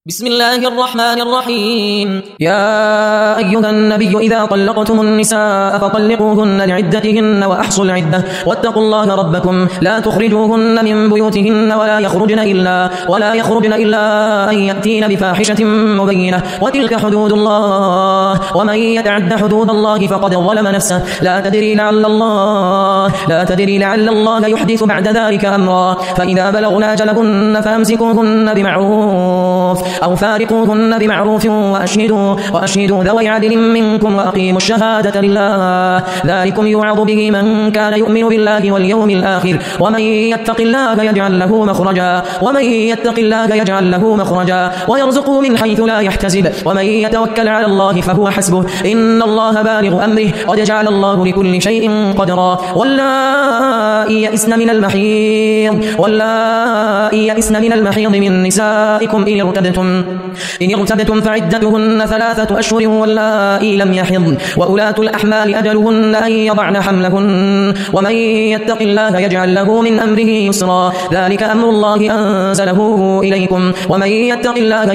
بسم الله الرحمن الرحيم. يا أيها النبي إذا طلقتم النساء فطلقوهن لعدتهن وأحصوا العدة واتقوا الله ربكم لا تخرجوهن من بيوتهن ولا يخرجن إلا أن يأتين بفاحشة مبينة وتلك حدود الله ومن يتعد حدود الله فقد ظلم نفسه لا تدري لعل الله يحدث بعد ذلك أمرا فإذا بلغن أجلهن فأمسكوهن بمعروف أو فارقوهن بمعروف وأشهدوا ذوي عدل منكم وأقيموا الشهادة لله ذلكم يوعظ به من كان يؤمن بالله واليوم الآخر ومن يتق الله يجعل له مخرجا ويرزقه من حيث لا يحتسب ومن يتوكل على الله فهو حسبه إن الله بالغ أمره قد جعل الله لكل شيء قدرا واللائي يئسن من المحيض من نسائكم إن ارتبتم فعدتهن 3 أشهر واللائي لم يحضن وأولاة الأحمال أجلهن أن يضعن حملهن ومن يتق الله يجعل له من أمره يسرا ذلك أمر الله أنزله إليكم ومن يتق الله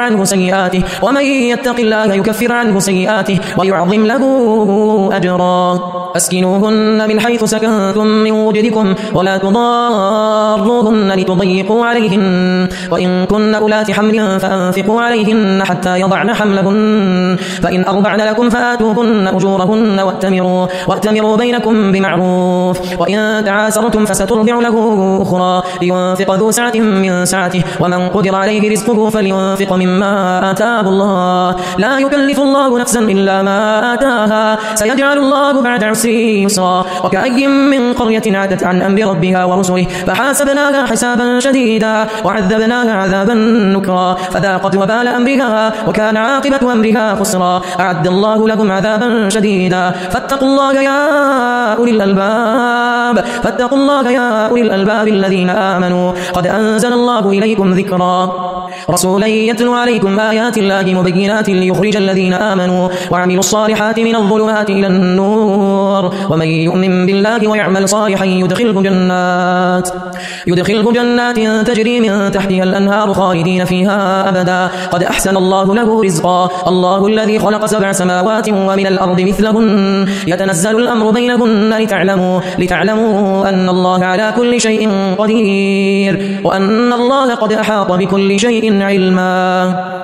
يكفر عنه سيئاته ويعظم له أجرا أسكنوهن من حيث سكنتم من وجدكم ولا تضاروهن لتضيقوا عليهن وإن كن أولات حمل فأنفقوا عليهن حتى يضعن حملهن فإن أرضعن لكم فآتوهن أجورهن وأتمروا بينكم بمعروف وإن تعاسرتم فسترضع له أخرى لينفق ذو سعة من سعته ومن قدر عليه رزقه فلينفق مما آتاه الله لا يكلف الله نفسا إلا ما آتاها سيجعل الله بعد عسر يسرا وكأي من قرية عتت عن أمر ربها ورسله فحاسبناها حسابا شديدا وعذبناها عذابا نكرا فذاقت وبال أمرها وكان عاقبة أمرها خسرا أعد الله لهم عذابا شديدا فاتقوا الله يا أولي الألباب الذين آمنوا قد أنزل الله إليكم ذكرا رسولا يتلو عليكم آيات الله مبينات ليخرج الذين آمنوا وعملوا الصالحات من الظلمات إلى النور ومن يؤمن بالله ويعمل صالحا يدخله جنات تجري من تحتها الأنهار خالدين فيها أبدا قد أحسن الله له رزقا الله الذي خلق 7 سماوات ومن الأرض مثلهن يتنزل الأمر بينهن لتعلموا أن الله على كل شيء قدير وأن الله قد أحاط بكل شيء علما